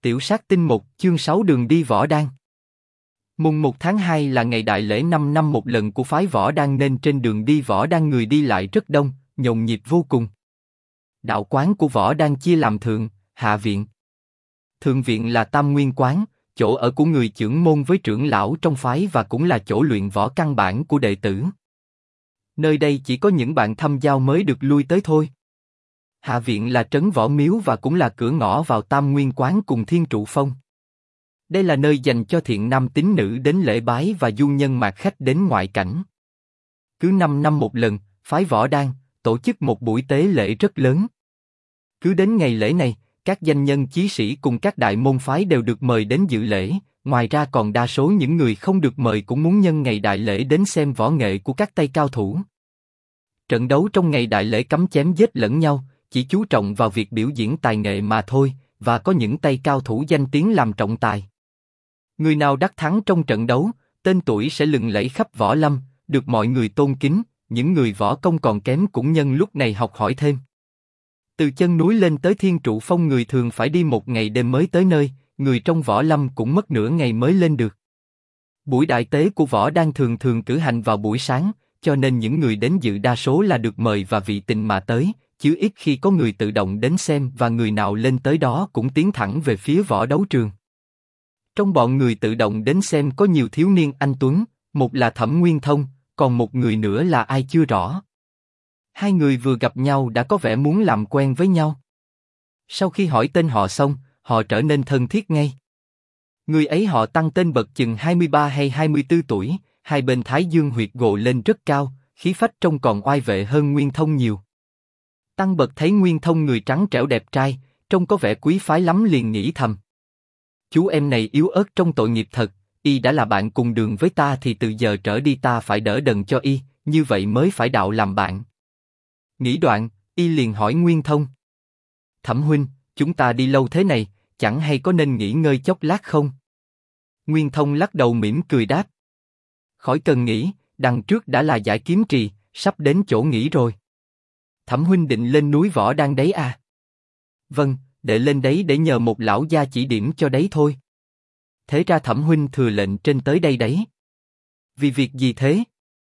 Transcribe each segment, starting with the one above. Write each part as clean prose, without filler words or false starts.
Tiểu sát tinh 1, chương 6 đường đi Võ Đan. Mùng 1 tháng 2 là ngày đại lễ 5 năm một lần của phái Võ Đan nên trên đường đi Võ Đan người đi lại rất đông, nhộn nhịp vô cùng. Đạo quán của Võ Đan chia làm thượng, hạ viện. Thượng viện là Tam Nguyên quán, chỗ ở của người chưởng môn với trưởng lão trong phái và cũng là chỗ luyện võ căn bản của đệ tử. Nơi đây chỉ có những bạn thâm giao mới được lui tới thôi. Hạ viện là trấn Võ Miếu và cũng là cửa ngõ vào Tam Nguyên quán cùng Thiên Trụ Phong. Đây là nơi dành cho thiện nam tín nữ đến lễ bái và du nhân mạt khách đến ngoại cảnh. Cứ 5 năm một lần, phái Võ Đan tổ chức một buổi tế lễ rất lớn. Cứ đến ngày lễ này, các danh nhân chí sĩ cùng các đại môn phái đều được mời đến dự lễ. Ngoài ra còn đa số những người không được mời cũng muốn nhân ngày đại lễ đến xem võ nghệ của các tay cao thủ. Trận đấu trong ngày đại lễ cấm chém giết lẫn nhau, chỉ chú trọng vào việc biểu diễn tài nghệ mà thôi, và có những tay cao thủ danh tiếng làm trọng tài. Người nào đắc thắng trong trận đấu, tên tuổi sẽ lừng lẫy khắp võ lâm, được mọi người tôn kính. Những người võ công còn kém cũng nhân lúc này học hỏi thêm. Từ chân núi lên tới Thiên Trụ Phong người thường phải đi một ngày đêm mới tới nơi, người trong võ lâm cũng mất nửa ngày mới lên được. Buổi đại tế của Võ Đan thường cử hành vào buổi sáng, cho nên những người đến dự đa số là được mời và vị tình mà tới, chứ ít khi có người tự động đến xem và người nào lên tới đó cũng tiến thẳng về phía võ đấu trường. Trong bọn người tự động đến xem có nhiều thiếu niên anh tuấn, một là Thẩm Nguyên Thông, còn một người nữa là ai chưa rõ. Hai người vừa gặp nhau đã có vẻ muốn làm quen với nhau. Sau khi hỏi tên họ xong, họ trở nên thân thiết ngay. Người ấy họ Tăng tên bậc chừng 23 hay 24 tuổi, hai bên thái dương huyệt gồ lên rất cao, khí phách trông còn oai vệ hơn Nguyên Thông nhiều. Tăng bậc thấy Nguyên Thông người trắng trẻo đẹp trai, trông có vẻ quý phái lắm liền nghĩ thầm. Chú em này yếu ớt trong tội nghiệp thật, y đã là bạn cùng đường với ta thì từ giờ trở đi ta phải đỡ đần cho y, như vậy mới phải đạo làm bạn. Nghĩ đoạn, y liền hỏi Nguyên Thông. Thẩm huynh, chúng ta đi lâu thế này, chẳng hay có nên nghỉ ngơi chốc lát không? Nguyên Thông lắc đầu mỉm cười đáp. Khỏi cần nghỉ, đằng trước đã là Giải Kiếm Trì, sắp đến chỗ nghỉ rồi. Thẩm huynh định lên núi Võ Đan đấy à? Vâng, để lên đấy để nhờ một lão gia chỉ điểm cho đấy thôi. Thế ra Thẩm huynh thừa lệnh trên tới đây đấy. Vì việc gì thế?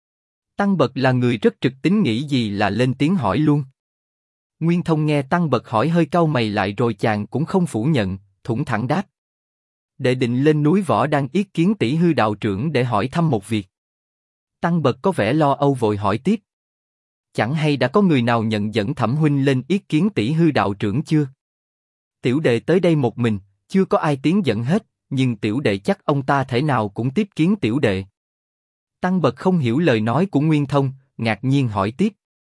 Tăng bậc là người rất trực tính, nghĩ gì là lên tiếng hỏi luôn. Nguyên Thông nghe Tăng bậc hỏi hơi cau mày lại rồi chàng cũng không phủ nhận, thủng thẳng đáp. Đệ định lên núi Võ Đan yết kiến tỷ hư đạo trưởng để hỏi thăm một việc. Tăng bậc có vẻ lo âu vội hỏi tiếp. Chẳng hay đã có người nào nhận dẫn Thẩm huynh lên yết kiến tỷ hư đạo trưởng chưa? Tiểu đệ tới đây một mình, chưa có ai tiến dẫn hết, nhưng tiểu đệ chắc ông ta thể nào cũng tiếp kiến tiểu đệ. Tăng bậc không hiểu lời nói của Nguyên Thông, ngạc nhiên hỏi tiếp.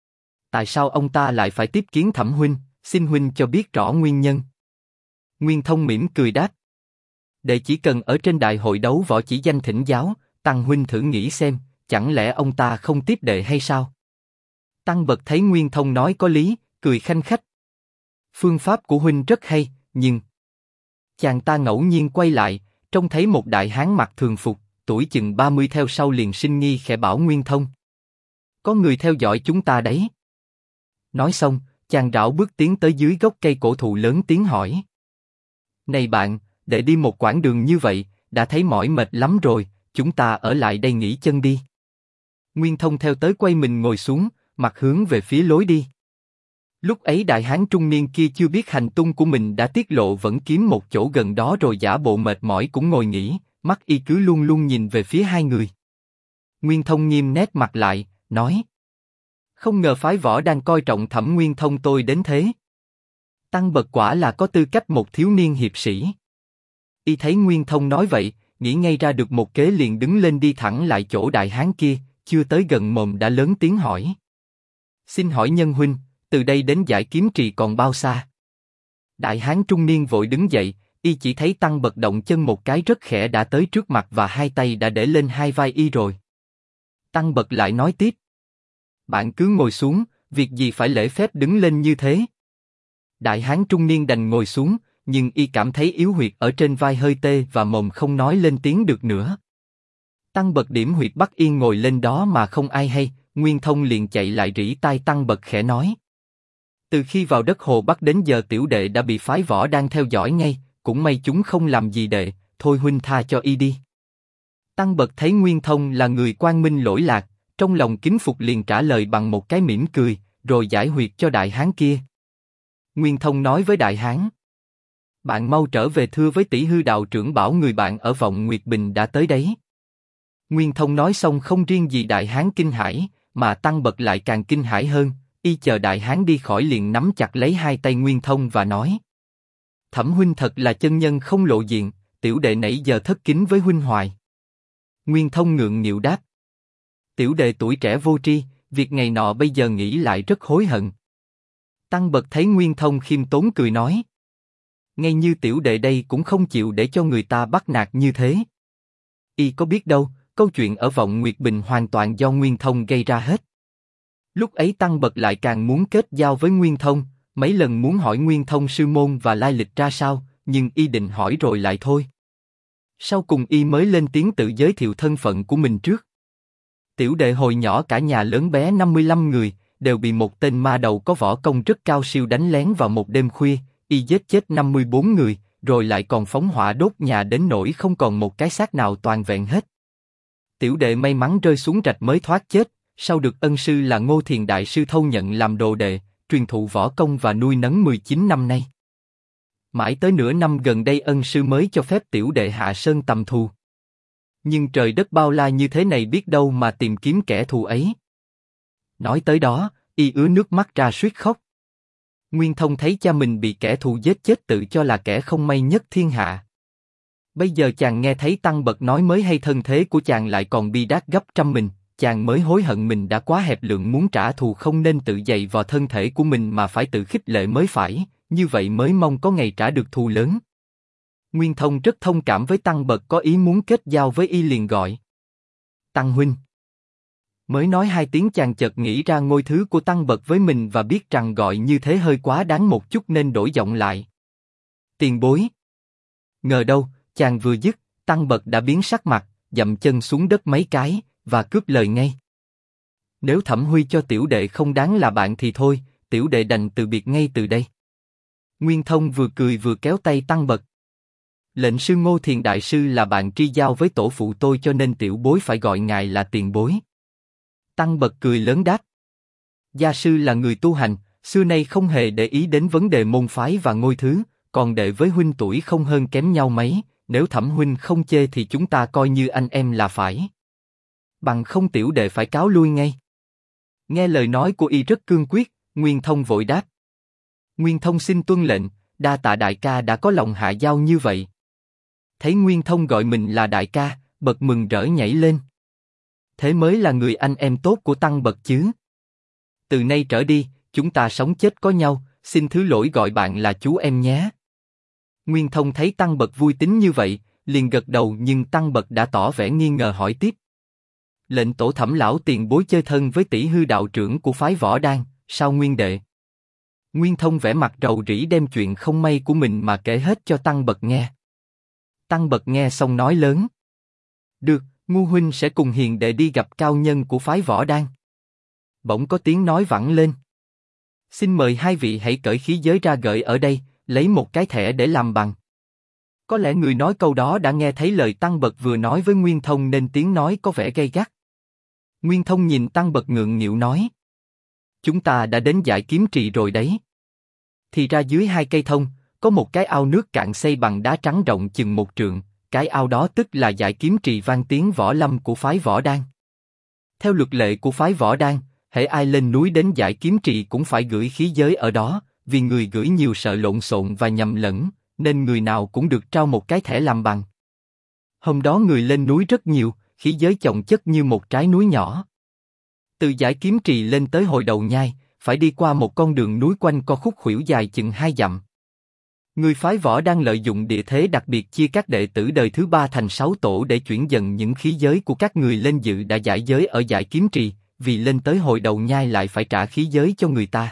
Tại sao ông ta lại phải tiếp kiến Thẩm huynh, xin huynh cho biết rõ nguyên nhân. Nguyên Thông mỉm cười đáp. Đệ chỉ cần ở trên đại hội đấu võ chỉ danh thỉnh giáo, Tăng huynh thử nghĩ xem, chẳng lẽ ông ta không tiếp đệ hay sao? Tăng bậc thấy Nguyên Thông nói có lý, cười khanh khách. Phương pháp của huynh rất hay, nhưng... Chàng ta ngẫu nhiên quay lại, trông thấy một đại hán mặc thường phục, tuổi chừng 30 theo sau liền sinh nghi khẽ bảo Nguyên Thông. Có người theo dõi chúng ta đấy. Nói xong, chàng rảo bước tiến tới dưới gốc cây cổ thụ lớn tiếng hỏi. Này bạn, để đi một quãng đường như vậy, đã thấy mỏi mệt lắm rồi, chúng ta ở lại đây nghỉ chân đi. Nguyên Thông theo tới quay mình ngồi xuống, mặt hướng về phía lối đi. Lúc ấy đại hán trung niên kia chưa biết hành tung của mình đã tiết lộ, vẫn kiếm một chỗ gần đó rồi giả bộ mệt mỏi cũng ngồi nghỉ, mắt y cứ luôn luôn nhìn về phía hai người. Nguyên Thông nghiêm nét mặt lại, nói. Không ngờ phái Võ đang coi trọng Thẩm Nguyên Thông tôi đến thế. Tăng bậc quả là có tư cách một thiếu niên hiệp sĩ. Y thấy Nguyên Thông nói vậy, nghĩ ngay ra được một kế liền đứng lên đi thẳng lại chỗ đại hán kia, chưa tới gần mồm đã lớn tiếng hỏi. Xin hỏi nhân huynh, từ đây đến Giải Kiếm Trì còn bao xa? Đại hán trung niên vội đứng dậy, y chỉ thấy Tăng bậc động chân một cái rất khẽ đã tới trước mặt và hai tay đã để lên hai vai y rồi. Tăng bậc lại nói tiếp. Bạn cứ ngồi xuống, việc gì phải lễ phép đứng lên như thế? Đại hán trung niên đành ngồi xuống, nhưng y cảm thấy yếu huyệt ở trên vai hơi tê và mồm không nói lên tiếng được nữa. Tăng bậc điểm huyệt bắt yên ngồi lên đó mà không ai hay, Nguyên Thông liền chạy lại rỉ tai Tăng bậc khẽ nói. Từ khi vào đất Hồ Bắc đến giờ tiểu đệ đã bị phái Võ đang theo dõi ngay, cũng may chúng không làm gì đệ, thôi huynh tha cho y đi. Tăng Bật thấy Nguyên Thông là người quang minh lỗi lạc, trong lòng kính phục liền trả lời bằng một cái mỉm cười, rồi giải huyệt cho đại hán kia. Nguyên Thông nói với đại hán: bạn mau trở về thưa với tỷ hư đạo trưởng bảo người bạn ở vọng Nguyệt Bình đã tới đấy. Nguyên Thông nói xong không riêng gì đại hán kinh hãi, mà Tăng Bật lại càng kinh hãi hơn, y chờ đại hán đi khỏi liền nắm chặt lấy hai tay Nguyên Thông và nói: Thẩm huynh thật là chân nhân không lộ diện, tiểu đệ nãy giờ thất kính với huynh hoài. Nguyên Thông ngượng nghịu đáp: tiểu đệ tuổi trẻ vô tri, việc ngày nọ bây giờ nghĩ lại rất hối hận. Tăng Bật thấy Nguyên Thông khiêm tốn cười nói: ngay như tiểu đệ đây cũng không chịu để cho người ta bắt nạt như thế. Y có biết đâu, câu chuyện ở vọng Nguyệt Bình hoàn toàn do Nguyên Thông gây ra hết. Lúc ấy Tăng Bật lại càng muốn kết giao với Nguyên Thông, mấy lần muốn hỏi Nguyên Thông sư môn và lai lịch ra sao, nhưng y định hỏi rồi lại thôi. Sau cùng y mới lên tiếng tự giới thiệu thân phận của mình trước. Tiểu đệ hồi nhỏ cả nhà lớn bé 55 người, đều bị một tên ma đầu có võ công rất cao siêu đánh lén vào một đêm khuya, y giết chết 54 người, rồi lại còn phóng hỏa đốt nhà đến nỗi không còn một cái xác nào toàn vẹn hết. Tiểu đệ may mắn rơi xuống rạch mới thoát chết, sau được ân sư là Ngô Thiền Đại Sư thâu nhận làm đồ đệ, truyền thụ võ công và nuôi nấng 19 năm nay. Mãi tới nửa năm gần đây ân sư mới cho phép tiểu đệ hạ sơn tầm thù. Nhưng trời đất bao la như thế này biết đâu mà tìm kiếm kẻ thù ấy. Nói tới đó, y ứa nước mắt ra suýt khóc. Nguyên Thông thấy cha mình bị kẻ thù giết chết tự cho là kẻ không may nhất thiên hạ. Bây giờ chàng nghe thấy Tăng Bật nói mới hay thân thế của chàng lại còn bi đát gấp trăm mình, chàng mới hối hận mình đã quá hẹp lượng muốn trả thù không nên tự dày vào thân thể của mình mà phải tự khích lệ mới phải, như vậy mới mong có ngày trả được thù lớn. Nguyên Thông rất thông cảm với Tăng Bật có ý muốn kết giao với y liền gọi: Tăng huynh. Mới nói hai tiếng chàng chợt nghĩ ra ngôi thứ của Tăng Bật với mình và biết rằng gọi như thế hơi quá đáng một chút nên đổi giọng lại: tiền bối. Ngờ đâu, chàng vừa dứt, Tăng Bật đã biến sắc mặt, dậm chân xuống đất mấy cái và cướp lời ngay: nếu Thẩm Huy cho tiểu đệ không đáng là bạn thì thôi, tiểu đệ đành từ biệt ngay từ đây. Nguyên Thông vừa cười vừa kéo tay Tăng Bật: lệnh sư Ngô Thiền Đại Sư là bạn tri giao với tổ phụ tôi cho nên tiểu bối phải gọi ngài là tiền bối. Tăng Bật cười lớn đáp: gia sư là người tu hành, xưa nay không hề để ý đến vấn đề môn phái và ngôi thứ, còn đệ với huynh tuổi không hơn kém nhau mấy, nếu Thẩm huynh không chê thì chúng ta coi như anh em là phải. Bằng không tiểu đệ phải cáo lui ngay. Nghe lời nói của y rất cương quyết, Nguyên Thông vội đáp: Nguyên Thông xin tuân lệnh, đa tạ đại ca đã có lòng hạ giao như vậy. Thấy Nguyên Thông gọi mình là đại ca, Bật mừng rỡ nhảy lên. Thế mới là người anh em tốt của Tăng Bật chứ. Từ nay trở đi, chúng ta sống chết có nhau, xin thứ lỗi gọi bạn là chú em nhé. Nguyên Thông thấy Tăng Bật vui tính như vậy, liền gật đầu nhưng Tăng Bật đã tỏ vẻ nghi ngờ hỏi tiếp: lệnh tổ Thẩm lão tiền bối chơi thân với tỷ hư đạo trưởng của phái Võ Đan, sao Nguyên đệ? Nguyên Thông vẻ mặt rầu rĩ đem chuyện không may của mình mà kể hết cho Tăng Bật nghe. Tăng Bật nghe xong nói lớn: được, Ngu huynh sẽ cùng hiền đệ đi gặp cao nhân của phái Võ Đan. Bỗng có tiếng nói vẳng lên: xin mời hai vị hãy cởi khí giới ra gợi ở đây, lấy một cái thẻ để làm bằng. Có lẽ người nói câu đó đã nghe thấy lời Tăng Bật vừa nói với Nguyên Thông nên tiếng nói có vẻ gay gắt. Nguyên Thông nhìn Tăng Bật ngượng nghịu nói: chúng ta đã đến Giải Kiếm Trì rồi đấy. Thì ra dưới hai cây thông, có một cái ao nước cạn xây bằng đá trắng rộng chừng 1 trượng, cái ao đó tức là Giải Kiếm Trì vang tiếng võ lâm của phái Võ Đan. Theo luật lệ của phái Võ Đan, hễ ai lên núi đến Giải Kiếm Trì cũng phải gửi khí giới ở đó, vì người gửi nhiều sợ lộn xộn và nhầm lẫn, nên người nào cũng được trao một cái thẻ làm bằng. Hôm đó người lên núi rất nhiều, khí giới chồng chất như một trái núi nhỏ. Từ Giải Kiếm Trì lên tới Hồi Đầu Nhai, phải đi qua một con đường núi quanh co khúc khuỷu dài chừng 2 dặm. Người phái Võ đang lợi dụng địa thế đặc biệt chia các đệ tử đời thứ 3 thành 6 tổ để chuyển dần những khí giới của các người lên dự đã giải giới ở Giải Kiếm Trì, vì lên tới Hồi Đầu Nhai lại phải trả khí giới cho người ta.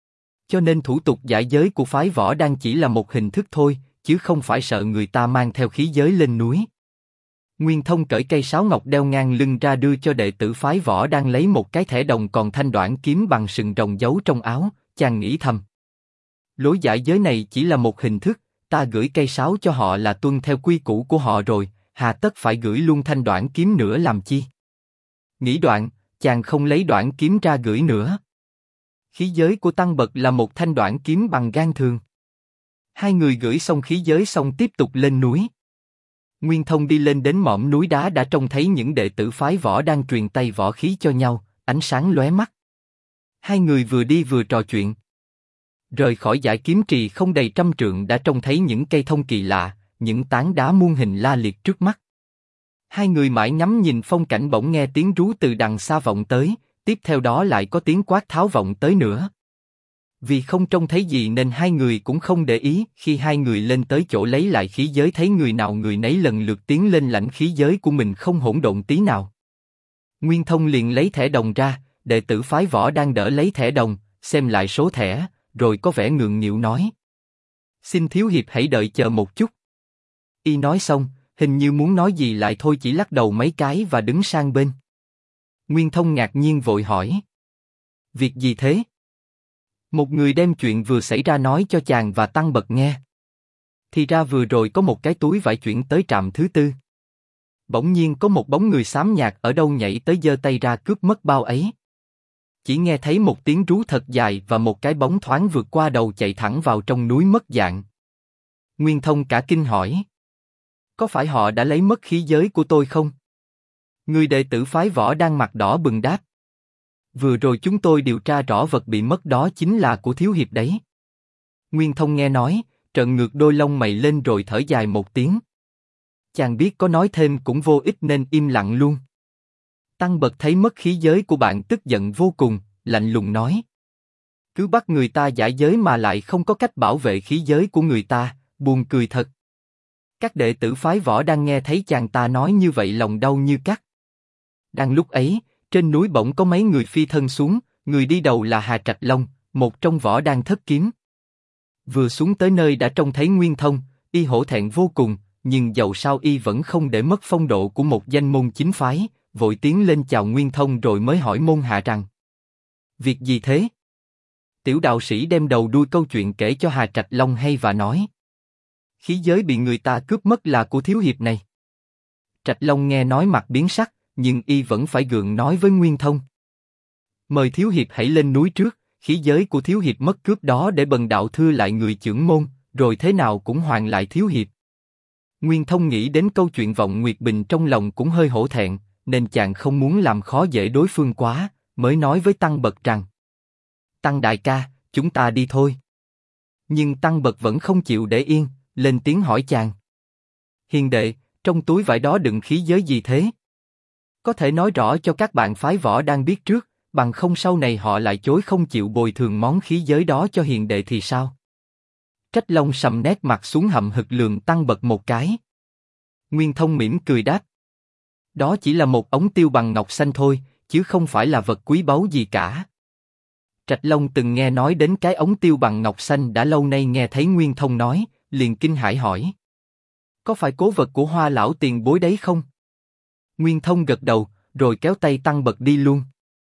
Cho nên thủ tục giải giới của phái Võ đang chỉ là một hình thức thôi, chứ không phải sợ người ta mang theo khí giới lên núi. Nguyên Thông cởi cây sáo ngọc đeo ngang lưng ra đưa cho đệ tử phái Võ đang lấy một cái thẻ đồng còn thanh đoản kiếm bằng sừng rồng giấu trong áo, chàng nghĩ thầm: lối giải giới này chỉ là một hình thức, ta gửi cây sáo cho họ là tuân theo quy củ của họ rồi, hà tất phải gửi luôn thanh đoản kiếm nữa làm chi? Nghĩ đoạn, chàng không lấy đoản kiếm ra gửi nữa. Khí giới của Tăng Bật là một thanh đoản kiếm bằng gan thường. Hai người gửi xong khí giới xong tiếp tục lên núi. Nguyên Thông đi lên đến mỏm núi đá đã trông thấy những đệ tử phái võ đang truyền tay võ khí cho nhau, ánh sáng lóe mắt. Hai người vừa đi vừa trò chuyện. Rời khỏi dải kiếm trì không đầy 100 trượng đã trông thấy những cây thông kỳ lạ, những tán đá muôn hình la liệt trước mắt. Hai người mãi ngắm nhìn phong cảnh bỗng nghe tiếng rú từ đằng xa vọng tới, tiếp theo đó lại có tiếng quát tháo vọng tới nữa. Vì không trông thấy gì nên hai người cũng không để ý, khi hai người lên tới chỗ lấy lại khí giới thấy người nào người nấy lần lượt tiến lên lãnh khí giới của mình không hỗn độn tí nào. Nguyên Thông liền lấy thẻ đồng ra, đệ tử phái võ đang đỡ lấy thẻ đồng, xem lại số thẻ, rồi có vẻ ngượng nghịu nói: "Xin thiếu hiệp hãy đợi chờ một chút." Y nói xong, hình như muốn nói gì lại thôi chỉ lắc đầu mấy cái và đứng sang bên. Nguyên Thông ngạc nhiên vội hỏi: "Việc gì thế?" Một người đem chuyện vừa xảy ra nói cho chàng và Tăng Bật nghe. Thì ra vừa rồi có một cái túi vải chuyển tới trạm thứ tư. Bỗng nhiên có một bóng người xám nhạt ở đâu nhảy tới giơ tay ra cướp mất bao ấy. Chỉ nghe thấy một tiếng rú thật dài và một cái bóng thoáng vượt qua đầu chạy thẳng vào trong núi mất dạng. Nguyên Thông cả kinh hỏi: "Có phải họ đã lấy mất khí giới của tôi không?" Người đệ tử phái võ đang mặt đỏ bừng đáp: "Vừa rồi chúng tôi điều tra rõ vật bị mất đó chính là của thiếu hiệp đấy." Nguyên Thông nghe nói, trợn ngược đôi lông mày lên rồi thở dài một tiếng. Chàng biết có nói thêm cũng vô ích nên im lặng luôn. Tăng Bật thấy mất khí giới của bạn tức giận vô cùng, lạnh lùng nói: "Cứ bắt người ta giải giới mà lại không có cách bảo vệ khí giới của người ta, buồn cười thật." Các đệ tử phái võ đang nghe thấy chàng ta nói như vậy lòng đau như cắt. Đang lúc ấy, trên núi bỗng có mấy người phi thân xuống, người đi đầu là Hà Trạch Long, một trong võ đang thất kiếm. Vừa xuống tới nơi đã trông thấy Nguyên Thông, y hổ thẹn vô cùng, nhưng dầu sao y vẫn không để mất phong độ của một danh môn chính phái, vội tiến lên chào Nguyên Thông rồi mới hỏi môn hạ rằng: "Việc gì thế?" Tiểu đạo sĩ đem đầu đuôi câu chuyện kể cho Hà Trạch Long hay và nói: "Khí giới bị người ta cướp mất là của thiếu hiệp này." Trạch Long nghe nói mặt biến sắc, nhưng y vẫn phải gượng nói với Nguyên Thông: "Mời thiếu hiệp hãy lên núi trước, khí giới của thiếu hiệp mất cướp đó để bần đạo thưa lại người chưởng môn, rồi thế nào cũng hoàn lại thiếu hiệp." Nguyên Thông nghĩ đến câu chuyện vọng Nguyệt Bình trong lòng cũng hơi hổ thẹn, nên chàng không muốn làm khó dễ đối phương quá, mới nói với Tăng Bật rằng: "Tăng đại ca, chúng ta đi thôi." Nhưng Tăng Bật vẫn không chịu để yên, lên tiếng hỏi chàng: "Hiền đệ, trong túi vải đó đựng khí giới gì thế? Có thể nói rõ cho các bạn phái võ đang biết trước, bằng không sau này họ lại chối không chịu bồi thường món khí giới đó cho hiền đệ thì sao?" Trách Long sầm nét mặt xuống hậm hực lườm Tăng Bật một cái. Nguyên Thông mỉm cười đáp: "Đó chỉ là một ống tiêu bằng ngọc xanh thôi, chứ không phải là vật quý báu gì cả." Trạch Long từng nghe nói đến cái ống tiêu bằng ngọc xanh đã lâu nay nghe thấy Nguyên Thông nói, liền kinh hãi hỏi: "Có phải cố vật của Hoa lão tiền bối đấy không?" Nguyên Thông gật đầu, rồi kéo tay Tăng Bật đi luôn.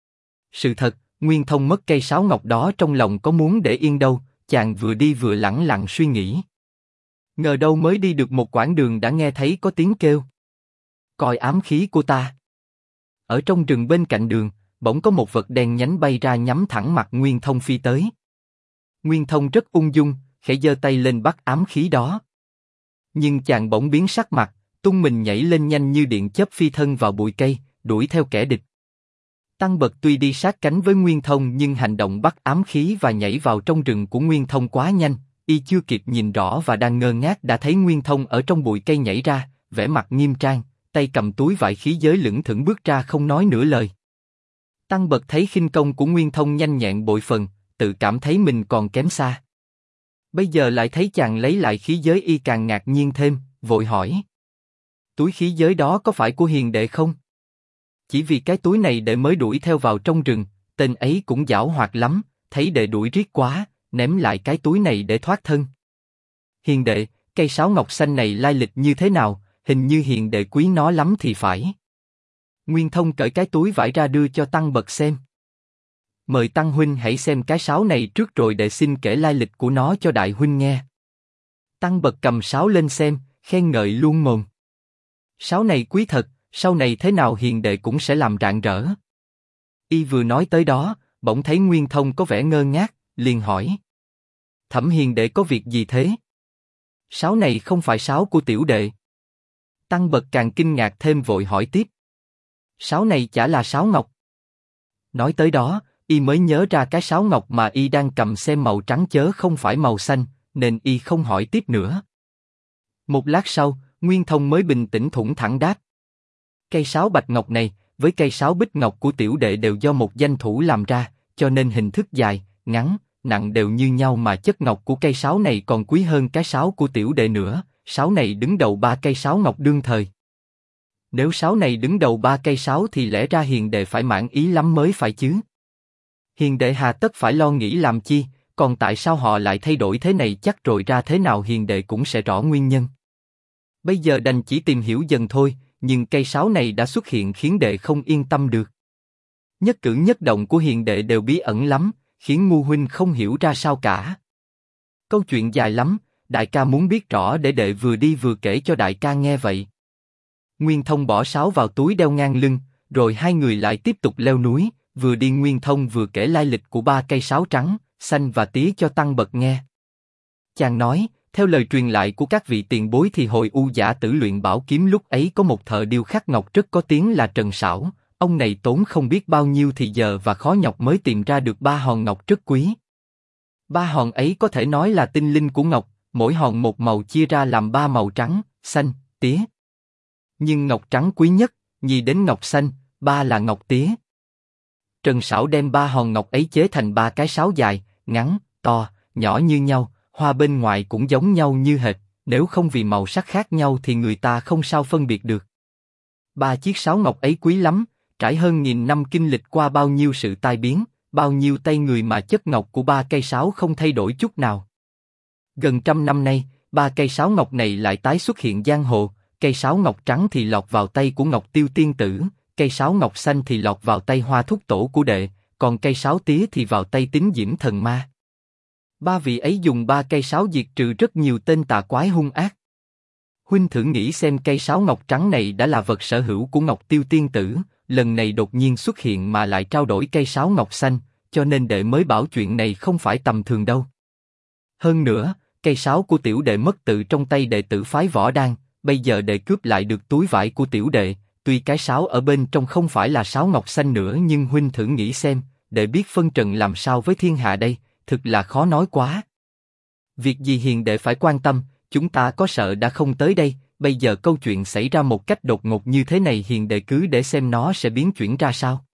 Sự thật, Nguyên Thông mất cây sáo ngọc đó trong lòng có muốn để yên đâu, chàng vừa đi vừa lẳng lặng suy nghĩ. Ngờ đâu mới đi được một quãng đường đã nghe thấy có tiếng kêu: "Coi ám khí của ta!" Ở trong rừng bên cạnh đường, bỗng có một vật đen nhánh bay ra nhắm thẳng mặt Nguyên Thông phi tới. Nguyên Thông rất ung dung, khẽ giơ tay lên bắt ám khí đó. Nhưng chàng bỗng biến sắc mặt, tung mình nhảy lên nhanh như điện chớp phi thân vào bụi cây, đuổi theo kẻ địch. Tăng Bật tuy đi sát cánh với Nguyên Thông nhưng hành động bắt ám khí và nhảy vào trong rừng của Nguyên Thông quá nhanh, y chưa kịp nhìn rõ và đang ngơ ngác đã thấy Nguyên Thông ở trong bụi cây nhảy ra, vẻ mặt nghiêm trang, tay cầm túi vải khí giới lững thững bước ra không nói nửa lời. Tăng Bật thấy khinh công của Nguyên Thông nhanh nhẹn bội phần, tự cảm thấy mình còn kém xa. Bây giờ lại thấy chàng lấy lại khí giới y càng ngạc nhiên thêm, vội hỏi: "Túi khí giới đó có phải của hiền đệ không? Chỉ vì cái túi này đệ mới đuổi theo vào trong rừng, tên ấy cũng giảo hoạt lắm, thấy đệ đuổi riết quá, ném lại cái túi này để thoát thân." "Hiền đệ, cây sáo ngọc xanh này lai lịch như thế nào, hình như hiền đệ quý nó lắm thì phải." Nguyên Thông cởi cái túi vải ra đưa cho Tăng Bật xem. "Mời Tăng huynh hãy xem cái sáo này trước rồi đệ xin kể lai lịch của nó cho đại huynh nghe." Tăng bật cầm sáo lên xem, khen ngợi luôn mồm. Sáo này quý thật, sau này thế nào hiền đệ cũng sẽ làm rạng rỡ. Y vừa nói tới đó, bỗng thấy Nguyên Thông có vẻ ngơ ngác, liền hỏi. Thẩm hiền đệ có việc gì thế? Sáo này không phải sáo của tiểu đệ. Tăng bật càng kinh ngạc thêm vội hỏi tiếp. Sáo này chả là sáo ngọc. Nói tới đó, y mới nhớ ra cái sáo ngọc mà y đang cầm xem màu trắng chớ không phải màu xanh, nên y không hỏi tiếp nữa. Một lát sau, Nguyên Thông mới bình tĩnh thủng thẳng đáp. Cây sáo bạch ngọc này, với cây sáo bích ngọc của tiểu đệ đều do một danh thủ làm ra, cho nên hình thức dài, ngắn, nặng đều như nhau mà chất ngọc của cây sáo này còn quý hơn cái sáo của tiểu đệ nữa. Sáo này đứng đầu 3 cây sáo ngọc đương thời. Nếu sáo này đứng đầu 3 cây sáo thì lẽ ra hiền đệ phải mãn ý lắm mới phải chứ. Hiền đệ hà tất phải lo nghĩ làm chi, còn tại sao họ lại thay đổi thế này chắc rồi ra thế nào hiền đệ cũng sẽ rõ nguyên nhân. Bây giờ đành chỉ tìm hiểu dần thôi, nhưng cây sáo này đã xuất hiện khiến đệ không yên tâm được. Nhất cử nhất động của hiền đệ đều bí ẩn lắm, khiến ngu huynh không hiểu ra sao cả. Câu chuyện dài lắm, đại ca muốn biết rõ để đệ vừa đi vừa kể cho đại ca nghe vậy. Nguyên Thông bỏ sáo vào túi đeo ngang lưng, rồi hai người lại tiếp tục leo núi, vừa đi Nguyên Thông vừa kể lai lịch của 3 cây sáo trắng, xanh và tía cho Tăng Bật nghe. Chàng nói, theo lời truyền lại của các vị tiền bối thì hồi U Giả Tử luyện bảo kiếm lúc ấy có một thợ điêu khắc ngọc rất có tiếng là Trần Sảo, ông này tốn không biết bao nhiêu thì giờ và khó nhọc mới tìm ra được 3 hòn ngọc rất quý. 3 hòn ấy có thể nói là tinh linh của ngọc, mỗi hòn một màu chia ra làm 3 màu trắng, xanh, tía. Nhưng ngọc trắng quý nhất, nhì đến ngọc xanh, 3 là ngọc tía. Trần Sảo đem 3 hòn ngọc ấy chế thành 3 cái sáo dài, ngắn, to, nhỏ như nhau, hoa bên ngoài cũng giống nhau như hệt, nếu không vì màu sắc khác nhau thì người ta không sao phân biệt được. 3 chiếc sáo ngọc ấy quý lắm, trải hơn 1000 năm kinh lịch qua bao nhiêu sự tai biến, bao nhiêu tay người mà chất ngọc của 3 cây sáo không thay đổi chút nào. Gần 100 năm nay, 3 cây sáo ngọc này lại tái xuất hiện giang hồ, cây sáo ngọc trắng thì lọt vào tay của Ngọc Tiêu Tiên Tử, cây sáo ngọc xanh thì lọt vào tay Hoa Thúc Tổ của đệ, còn cây sáo tía thì vào tay Tín Diễm Thần Ma. 3 vị ấy dùng 3 cây sáo diệt trừ rất nhiều tên tà quái hung ác. Huynh thử nghĩ xem cây sáo ngọc trắng này đã là vật sở hữu của Ngọc Tiêu Tiên Tử, lần này đột nhiên xuất hiện mà lại trao đổi cây sáo ngọc xanh, cho nên đệ mới bảo chuyện này không phải tầm thường đâu. Hơn nữa, cây sáo của tiểu đệ mất tự trong tay đệ tử phái Võ Đan, bây giờ đệ cướp lại được túi vải của tiểu đệ, tuy cái sáo ở bên trong không phải là sáo ngọc xanh nữa nhưng huynh thử nghĩ xem, đệ biết phân trần làm sao với thiên hạ đây, thực là khó nói quá. Việc gì hiền đệ phải quan tâm, chúng ta có sợ đã không tới đây, bây giờ câu chuyện xảy ra một cách đột ngột như thế này hiền đệ cứ để xem nó sẽ biến chuyển ra sao.